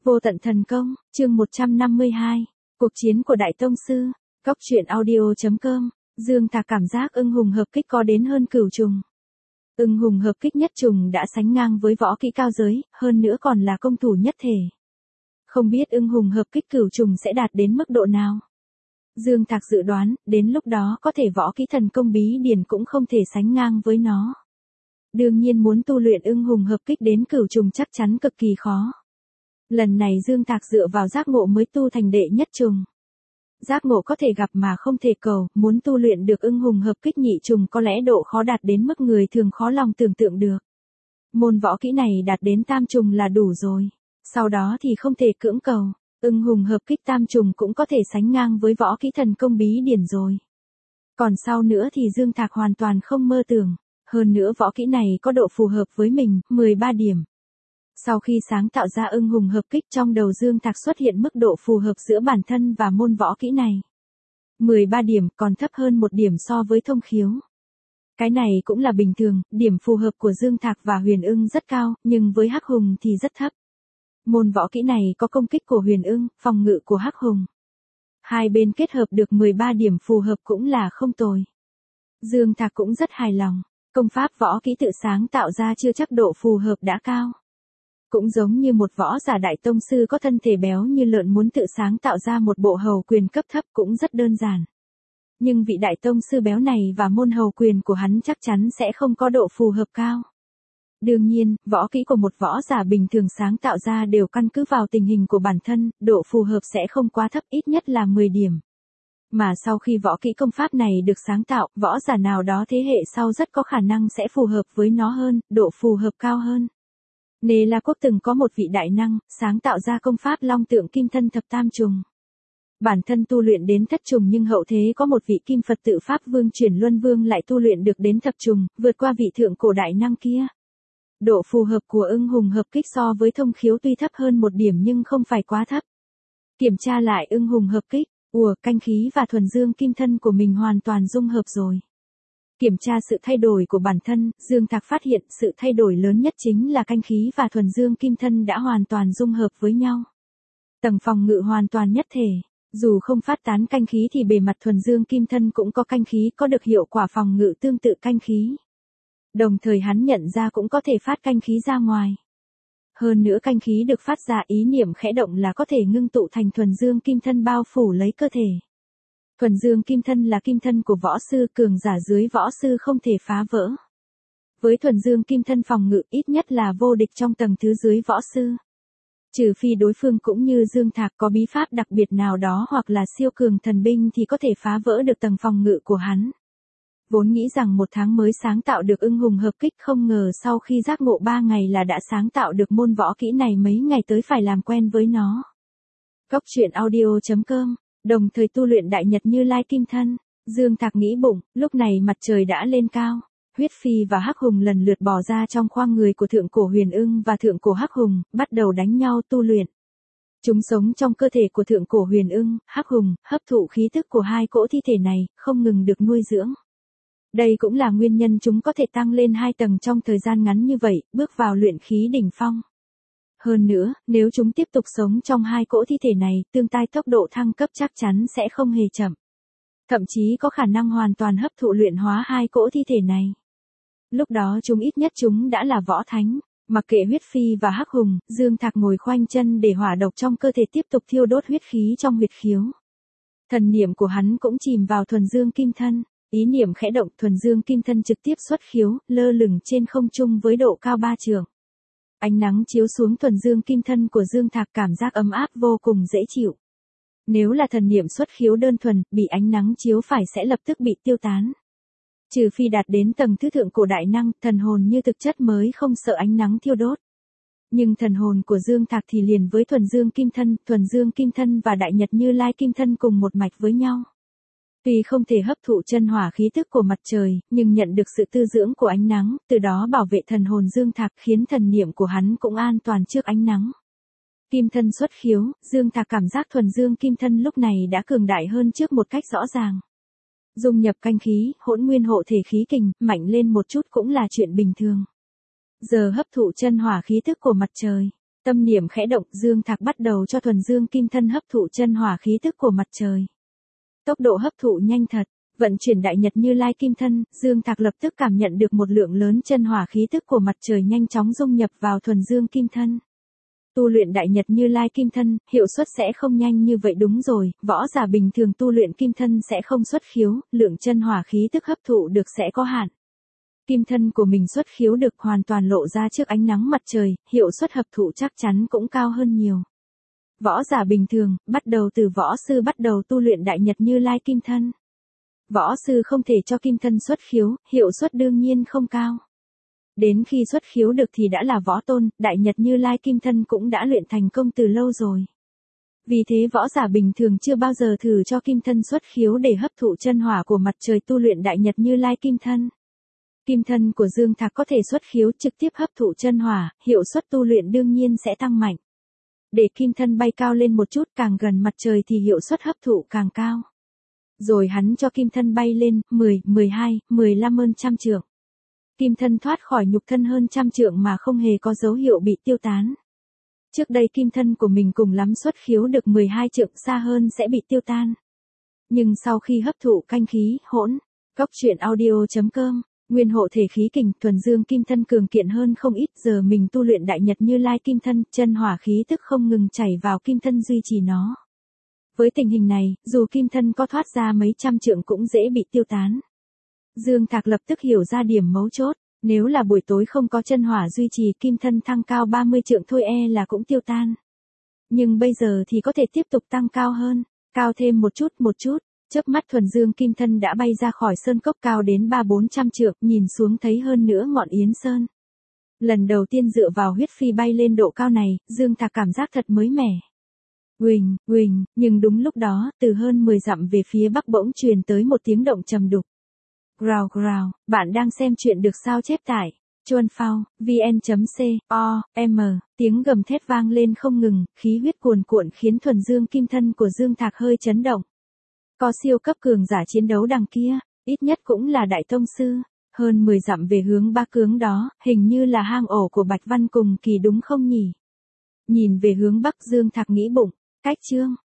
Vô tận thần công, chương 152. Cuộc chiến của Đại Tông Sư. Cóc truyện audio.com. Dương Thạc cảm giác ưng hùng hợp kích có đến hơn cửu trùng. Ưng hùng hợp kích nhất trùng đã sánh ngang với võ kỹ cao giới, hơn nữa còn là công thủ nhất thể. Không biết ưng hùng hợp kích cửu trùng sẽ đạt đến mức độ nào. Dương Thạc dự đoán, đến lúc đó có thể võ kỹ thần công bí điển cũng không thể sánh ngang với nó. Đương nhiên muốn tu luyện ưng hùng hợp kích đến cửu trùng chắc chắn cực kỳ khó. Lần này Dương Thạc dựa vào giác ngộ mới tu thành đệ nhất trùng. Giác ngộ có thể gặp mà không thể cầu, muốn tu luyện được ưng hùng hợp kích nhị trùng có lẽ độ khó đạt đến mức người thường khó lòng tưởng tượng được. Môn võ kỹ này đạt đến tam trùng là đủ rồi. Sau đó thì không thể cưỡng cầu, ưng hùng hợp kích tam trùng cũng có thể sánh ngang với võ kỹ thần công bí điển rồi. Còn sau nữa thì Dương Thạc hoàn toàn không mơ tưởng. Hơn nữa võ kỹ này có độ phù hợp với mình, 13 điểm. Sau khi sáng tạo ra ưng hùng hợp kích trong đầu Dương Thạc xuất hiện mức độ phù hợp giữa bản thân và môn võ kỹ này. 13 điểm còn thấp hơn 1 điểm so với thông khiếu. Cái này cũng là bình thường, điểm phù hợp của Dương Thạc và Huyền Ưng rất cao, nhưng với Hắc Hùng thì rất thấp. Môn võ kỹ này có công kích của Huyền Ưng, phòng ngự của Hắc Hùng. Hai bên kết hợp được 13 điểm phù hợp cũng là không tồi. Dương Thạc cũng rất hài lòng, công pháp võ kỹ tự sáng tạo ra chưa chắc độ phù hợp đã cao. Cũng giống như một võ giả đại tông sư có thân thể béo như lợn muốn tự sáng tạo ra một bộ hầu quyền cấp thấp cũng rất đơn giản. Nhưng vị đại tông sư béo này và môn hầu quyền của hắn chắc chắn sẽ không có độ phù hợp cao. Đương nhiên, võ kỹ của một võ giả bình thường sáng tạo ra đều căn cứ vào tình hình của bản thân, độ phù hợp sẽ không quá thấp, ít nhất là 10 điểm. Mà sau khi võ kỹ công pháp này được sáng tạo, võ giả nào đó thế hệ sau rất có khả năng sẽ phù hợp với nó hơn, độ phù hợp cao hơn. Nê La Quốc từng có một vị đại năng, sáng tạo ra công pháp Long Tượng Kim Thân Thập Tam Trùng. Bản thân tu luyện đến thất trùng nhưng hậu thế có một vị Kim Phật Tự Pháp Vương Chuyển Luân Vương lại tu luyện được đến thập trùng, vượt qua vị thượng cổ đại năng kia. Độ phù hợp của ưng hùng hợp kích so với thông khiếu tuy thấp hơn 1 điểm nhưng không phải quá thấp. Kiểm tra lại ưng hùng hợp kích, canh khí và thuần dương kim thân của mình hoàn toàn dung hợp rồi. Kiểm tra sự thay đổi của bản thân, Dương Thạc phát hiện sự thay đổi lớn nhất chính là canh khí và thuần dương kim thân đã hoàn toàn dung hợp với nhau. Tầng phòng ngự hoàn toàn nhất thể, dù không phát tán canh khí thì bề mặt thuần dương kim thân cũng có canh khí có được hiệu quả phòng ngự tương tự canh khí. Đồng thời hắn nhận ra cũng có thể phát canh khí ra ngoài. Hơn nữa canh khí được phát ra ý niệm khẽ động là có thể ngưng tụ thành thuần dương kim thân bao phủ lấy cơ thể. Thuần dương kim thân là kim thân của võ sư, cường giả dưới võ sư không thể phá vỡ. Với thuần dương kim thân phòng ngự ít nhất là vô địch trong tầng thứ dưới võ sư. Trừ phi đối phương cũng như Dương Thạc có bí pháp đặc biệt nào đó hoặc là siêu cường thần binh thì có thể phá vỡ được tầng phòng ngự của hắn. Vốn nghĩ rằng 1 tháng mới sáng tạo được ưng hùng hợp kích, không ngờ sau khi giác ngộ 3 ngày là đã sáng tạo được môn võ kỹ này, mấy ngày tới phải làm quen với nó. Cóc truyện audio.com. Đồng thời tu luyện Đại Nhật Như Lai Kim Thân. Dương Thạc nghĩ bụng, lúc này mặt trời đã lên cao. Huyết Phi và Hắc Hùng lần lượt bò ra trong khoang người của thượng cổ Huyền Ưng và thượng cổ Hắc Hùng, bắt đầu đánh nhau tu luyện. Chúng sống trong cơ thể của thượng cổ Huyền Ưng, Hắc Hùng, hấp thụ khí tức của hai cỗ thi thể này, không ngừng được nuôi dưỡng. Đây cũng là nguyên nhân chúng có thể tăng lên 2 tầng trong thời gian ngắn như vậy, bước vào luyện khí đỉnh phong. Hơn nữa, nếu chúng tiếp tục sống trong hai cỗ thi thể này, tương tai tốc độ thăng cấp chắc chắn sẽ không hề chậm. Thậm chí có khả năng hoàn toàn hấp thụ luyện hóa hai cỗ thi thể này. Lúc đó ít nhất chúng đã là võ thánh. Mặc kệ Huyết Phi và Hắc Hùng, Dương Thạc ngồi khoanh chân để hỏa độc trong cơ thể tiếp tục thiêu đốt huyết khí trong huyệt khiếu. Thần niệm của hắn cũng chìm vào thuần dương kim thân. Ý niệm khẽ động, thuần dương kim thân trực tiếp xuất khiếu, lơ lửng trên không trung với độ cao 3 trượng. Ánh nắng chiếu xuống thuần dương kim thân của Dương Thạc, cảm giác ấm áp vô cùng dễ chịu. Nếu là thần niệm xuất khiếu đơn thuần, bị ánh nắng chiếu phải sẽ lập tức bị tiêu tán. Trừ phi đạt đến tầng thứ thượng cổ đại năng, thần hồn như thực chất mới không sợ ánh nắng thiêu đốt. Nhưng thần hồn của Dương Thạc thì liền với thuần dương kim thân và Đại Nhật Như Lai Kim Thân cùng một mạch với nhau. Tuy không thể hấp thụ chân hỏa khí tức của mặt trời, nhưng nhận được sự tư dưỡng của ánh nắng, từ đó bảo vệ thần hồn Dương Thạc, khiến thần niệm của hắn cũng an toàn trước ánh nắng. Kim thân xuất khiếu, Dương Thạc cảm giác thuần dương kim thân lúc này đã cường đại hơn trước một cách rõ ràng. Dung nhập canh khí, hỗn nguyên hộ thể khí kình, mạnh lên một chút cũng là chuyện bình thường. Giờ hấp thụ chân hỏa khí tức của mặt trời, Tâm niệm khẽ động, Dương Thạc bắt đầu cho thuần dương kim thân hấp thụ chân hỏa khí tức của mặt trời. Tốc độ hấp thụ nhanh thật, vận chuyển đại nhật Như Lai kim thân, Dương Thạc lập tức cảm nhận được một lượng lớn chân hỏa khí tức của mặt trời nhanh chóng dung nhập vào thuần dương kim thân. Tu luyện đại nhật Như Lai kim thân, hiệu suất sẽ không nhanh như vậy đúng rồi, võ giả bình thường tu luyện kim thân sẽ không xuất khiếu, lượng chân hỏa khí tức hấp thụ được sẽ có hạn. Kim thân của mình xuất khiếu được hoàn toàn lộ ra trước ánh nắng mặt trời, hiệu suất hấp thụ chắc chắn cũng cao hơn nhiều. Võ giả bình thường, bắt đầu từ võ sư bắt đầu tu luyện đại nhật Như Lai kim thân. Võ sư không thể cho kim thân xuất khiếu, hiệu suất đương nhiên không cao. Đến khi xuất khiếu được thì đã là võ tôn, đại nhật Như Lai kim thân cũng đã luyện thành công từ lâu rồi. Vì thế võ giả bình thường chưa bao giờ thử cho kim thân xuất khiếu để hấp thụ chân hỏa của mặt trời tu luyện đại nhật Như Lai kim thân. Kim thân của Dương Thạc có thể xuất khiếu trực tiếp hấp thụ chân hỏa, hiệu suất tu luyện đương nhiên sẽ tăng mạnh. Để kim thân bay cao lên một chút, càng gần mặt trời thì hiệu suất hấp thụ càng cao. Rồi hắn cho kim thân bay lên, 10, 12, 15 hơn trăm trượng. Kim thân thoát khỏi nhục thân hơn trăm trượng mà không hề có dấu hiệu bị tiêu tán. Trước đây kim thân của mình cùng lắm xuất khiếu được 12 trượng xa hơn sẽ bị tiêu tan. Nhưng sau khi hấp thụ canh khí, hỗn, góc truyện audio.com, nguyên hộ thể khí kình, thuần dương kim thân cường kiện hơn không ít, giờ mình tu luyện đại nhật Như Lai kim thân, chân hỏa khí tức không ngừng chảy vào kim thân duy trì nó. Với tình hình này, dù kim thân có thoát ra mấy trăm trượng cũng dễ bị tiêu tán. Dương Thạc lập tức hiểu ra điểm mấu chốt, nếu là buổi tối không có chân hỏa duy trì kim thân thăng cao 30 trượng thôi là cũng tiêu tan. Nhưng bây giờ thì có thể tiếp tục tăng cao hơn, cao thêm một chút, chớp mắt thuần dương kim thân đã bay ra khỏi sơn cốc cao đến 300-400 trượng, nhìn xuống thấy hơn nữa ngọn Yến Sơn. Lần đầu tiên dựa vào huyết phi bay lên độ cao này, Dương Thạc cảm giác thật mới mẻ. Uỳnh, uỳnh, nhưng đúng lúc đó, từ hơn 10 dặm về phía bắc bỗng truyền tới một tiếng động trầm đục. Growl growl, bạn đang xem chuyện được sao chép tại Chuan Phao, vn.com, tiếng gầm thét vang lên không ngừng, khí huyết cuồn cuộn khiến thuần dương kim thân của Dương Thạc hơi chấn động. Có siêu cấp cường giả chiến đấu đằng kia, ít nhất cũng là đại tông sư, hơn 10 dặm về hướng Ba Cướng đó, hình như là hang ổ của Bạch Văn cùng Kỳ đúng không nhỉ? Nhìn về hướng bắc Dương Thạc nghĩ bụng, cách chương.